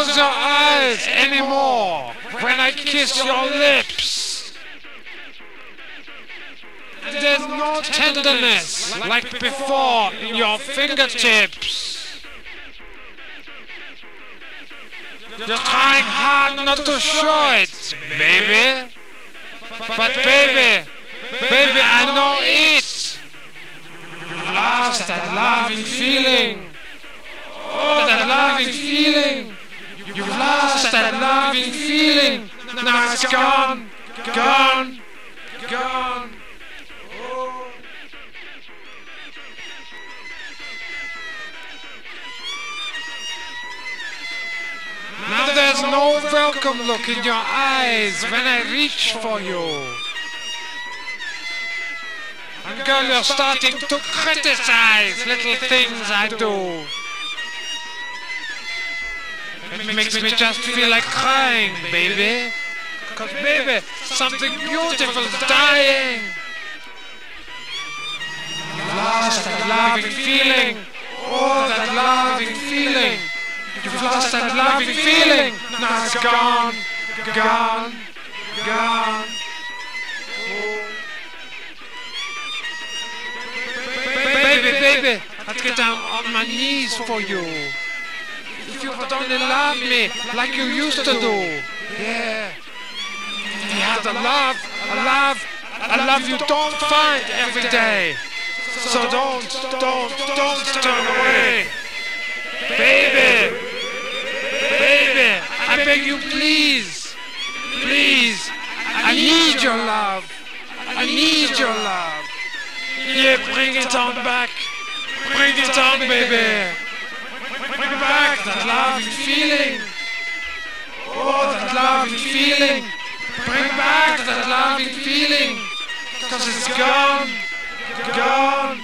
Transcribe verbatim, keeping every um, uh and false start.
close your eyes anymore when I kiss your lips. There's no tenderness like before in your fingertips. You're trying hard not to show it, baby. But baby, baby, I know it. You've lost that loving feeling. Oh, that loving feeling. You've lost that loving feeling. Now it's gone, gone, gone. Oh. Now there's no welcome look in your eyes when I reach for you. And girl, you're starting to criticize little things I do. It makes me just feel like crying, baby. Cause baby, something beautiful's dying. You've lost that loving feeling. Oh, that loving feeling. You've lost that loving feeling. Now it's gone, gone, gone. Oh. Baby, baby, I'd get down on my knees for you. If you would only love me like you used to do. Yeah. You have the love, a love, a love you don't find every day. So don't, don't, don't turn away. Baby, baby, I beg you please, please, I need your love, I need your love. Yeah, bring it on back, bring it on, baby. Bring back that loving feeling. Oh, that loving feeling. Bring back that loving feeling. Cause it's gone, gone,